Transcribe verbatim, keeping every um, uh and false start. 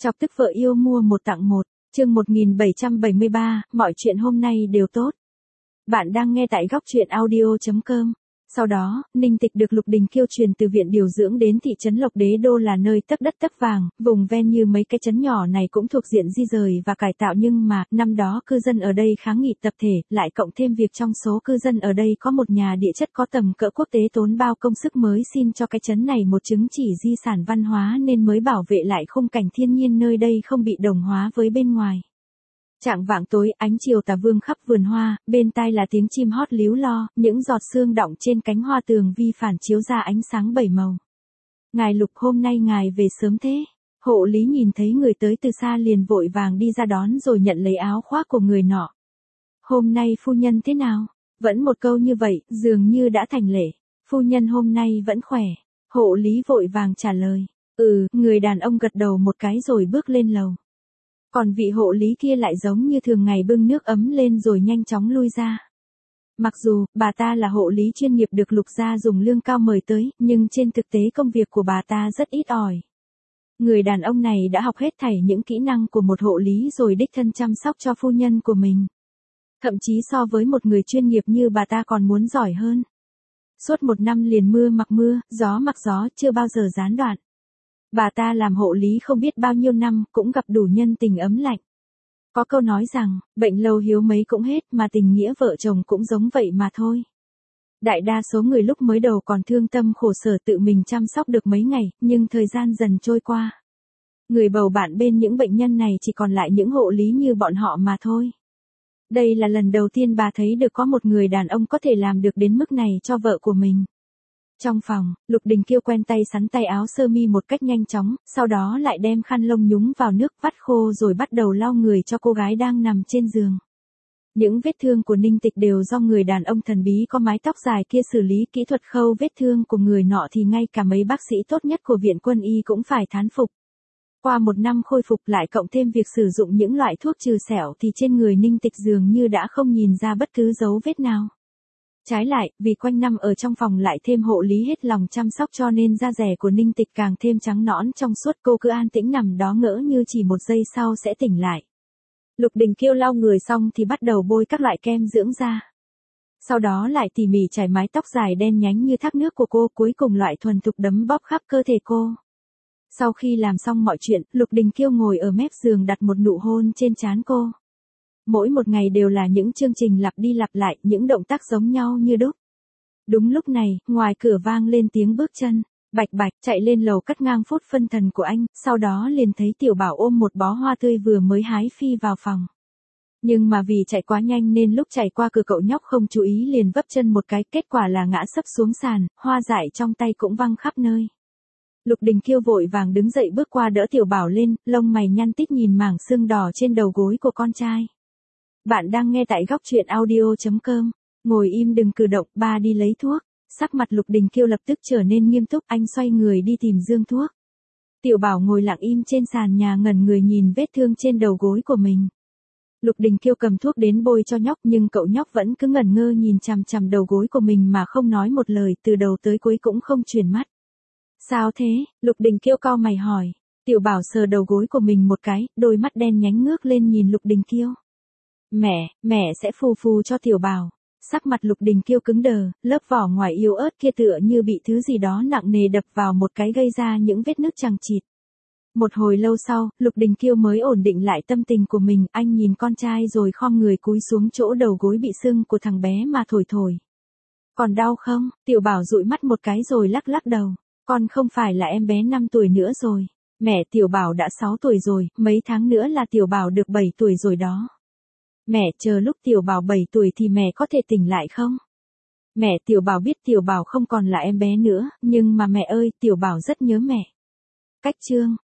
Chọc tức vợ yêu mua một tặng một, chương một nghìn bảy trăm bảy mươi ba, mọi chuyện hôm nay đều tốt. Bạn đang nghe tại góc truyện audio chấm com. Sau đó, Ninh Tịch được Lục Đình Kiêu truyền từ viện điều dưỡng đến thị trấn Lộc Đế Đô là nơi tấc đất tấc vàng, vùng ven như mấy cái trấn nhỏ này cũng thuộc diện di rời và cải tạo nhưng mà, năm đó cư dân ở đây kháng nghị tập thể, lại cộng thêm việc trong số cư dân ở đây có một nhà địa chất có tầm cỡ quốc tế tốn bao công sức mới xin cho cái trấn này một chứng chỉ di sản văn hóa nên mới bảo vệ lại khung cảnh thiên nhiên nơi đây không bị đồng hóa với bên ngoài. Chạng vạng tối, ánh chiều tà vương khắp vườn hoa, bên tai là tiếng chim hót líu lo, những giọt sương đọng trên cánh hoa tường vi phản chiếu ra ánh sáng bảy màu. Ngài Lục, hôm nay ngài về sớm thế. Hộ lý nhìn thấy người tới từ xa liền vội vàng đi ra đón rồi nhận lấy áo khoác của người nọ. Hôm nay phu nhân thế nào? Vẫn một câu như vậy, dường như đã thành lệ. Phu nhân hôm nay vẫn khỏe. Hộ lý vội vàng trả lời. Ừ, người đàn ông gật đầu một cái rồi bước lên lầu. Còn vị hộ lý kia lại giống như thường ngày bưng nước ấm lên rồi nhanh chóng lui ra. Mặc dù, bà ta là hộ lý chuyên nghiệp được Lục gia dùng lương cao mời tới, nhưng trên thực tế công việc của bà ta rất ít ỏi. Người đàn ông này đã học hết thảy những kỹ năng của một hộ lý rồi đích thân chăm sóc cho phu nhân của mình. Thậm chí so với một người chuyên nghiệp như bà ta còn muốn giỏi hơn. Suốt một năm liền mưa mặc mưa, gió mặc gió, chưa bao giờ gián đoạn. Bà ta làm hộ lý không biết bao nhiêu năm, cũng gặp đủ nhân tình ấm lạnh. Có câu nói rằng, bệnh lâu hiếu mấy cũng hết mà tình nghĩa vợ chồng cũng giống vậy mà thôi. Đại đa số người lúc mới đầu còn thương tâm khổ sở tự mình chăm sóc được mấy ngày, nhưng thời gian dần trôi qua. Người bầu bạn bên những bệnh nhân này chỉ còn lại những hộ lý như bọn họ mà thôi. Đây là lần đầu tiên bà thấy được có một người đàn ông có thể làm được đến mức này cho vợ của mình. Trong phòng, Lục Đình Kiêu quen tay sắn tay áo sơ mi một cách nhanh chóng, sau đó lại đem khăn lông nhúng vào nước vắt khô rồi bắt đầu lau người cho cô gái đang nằm trên giường. Những vết thương của Ninh Tịch đều do người đàn ông thần bí có mái tóc dài kia xử lý kỹ thuật khâu vết thương của người nọ thì ngay cả mấy bác sĩ tốt nhất của viện quân y cũng phải thán phục. Qua một năm khôi phục lại cộng thêm việc sử dụng những loại thuốc trừ sẹo thì trên người Ninh Tịch dường như đã không nhìn ra bất cứ dấu vết nào. Trái lại, vì quanh năm ở trong phòng lại thêm hộ lý hết lòng chăm sóc cho nên da dẻ của Ninh Tịch càng thêm trắng nõn trong suốt, cô cứ an tĩnh nằm đó ngỡ như chỉ một giây sau sẽ tỉnh lại. Lục Đình Kiêu lau người xong thì bắt đầu bôi các loại kem dưỡng da. Sau đó lại tỉ mỉ chải mái tóc dài đen nhánh như thác nước của cô, cuối cùng loại thuần thục đấm bóp khắp cơ thể cô. Sau khi làm xong mọi chuyện, Lục Đình Kiêu ngồi ở mép giường đặt một nụ hôn trên trán cô. Mỗi một ngày đều là những chương trình lặp đi lặp lại, những động tác giống nhau như đúc. Đúng lúc này, ngoài cửa vang lên tiếng bước chân, bạch bạch chạy lên lầu cắt ngang phút phân thần của anh, sau đó liền thấy Tiểu Bảo ôm một bó hoa tươi vừa mới hái phi vào phòng. Nhưng mà vì chạy quá nhanh nên lúc chạy qua cửa cậu nhóc không chú ý liền vấp chân một cái, kết quả là ngã sấp xuống sàn, hoa dại trong tay cũng văng khắp nơi. Lục Đình Kiêu vội vàng đứng dậy bước qua đỡ Tiểu Bảo lên, lông mày nhăn tít nhìn mảng sưng đỏ trên đầu gối của con trai. Bạn đang nghe tại góc truyện audio chấm com. Ngồi im đừng cử động, ba đi lấy thuốc. Sắc mặt Lục Đình Kiêu lập tức trở nên nghiêm túc, anh xoay người đi tìm dương thuốc. Tiểu Bảo ngồi lặng im trên sàn nhà ngẩn người nhìn vết thương trên đầu gối của mình. Lục Đình Kiêu cầm thuốc đến bôi cho nhóc nhưng cậu nhóc vẫn cứ ngẩn ngơ nhìn chằm chằm đầu gối của mình mà không nói một lời, từ đầu tới cuối cũng không chuyển mắt. Sao thế? Lục Đình Kiêu cau mày hỏi. Tiểu Bảo sờ đầu gối của mình một cái, đôi mắt đen nhánh ngước lên nhìn Lục Đình Kiêu. Mẹ, mẹ sẽ phù phù cho Tiểu Bảo. Sắc mặt Lục Đình Kiêu cứng đờ, lớp vỏ ngoài yếu ớt kia tựa như bị thứ gì đó nặng nề đập vào một cái gây ra những vết nứt chằng chịt. Một hồi lâu sau, Lục Đình Kiêu mới ổn định lại tâm tình của mình, anh nhìn con trai rồi khom người cúi xuống chỗ đầu gối bị sưng của thằng bé mà thổi thổi. Còn đau không? Tiểu Bảo dụi mắt một cái rồi lắc lắc đầu. Con không phải là em bé năm tuổi nữa rồi. Mẹ, Tiểu Bảo đã sáu tuổi rồi, mấy tháng nữa là Tiểu Bảo được bảy tuổi rồi đó. Mẹ, chờ lúc Tiểu Bảo bảy tuổi thì mẹ có thể tỉnh lại không? Mẹ, Tiểu Bảo biết Tiểu Bảo không còn là em bé nữa, nhưng mà mẹ ơi, Tiểu Bảo rất nhớ mẹ. Cách chương,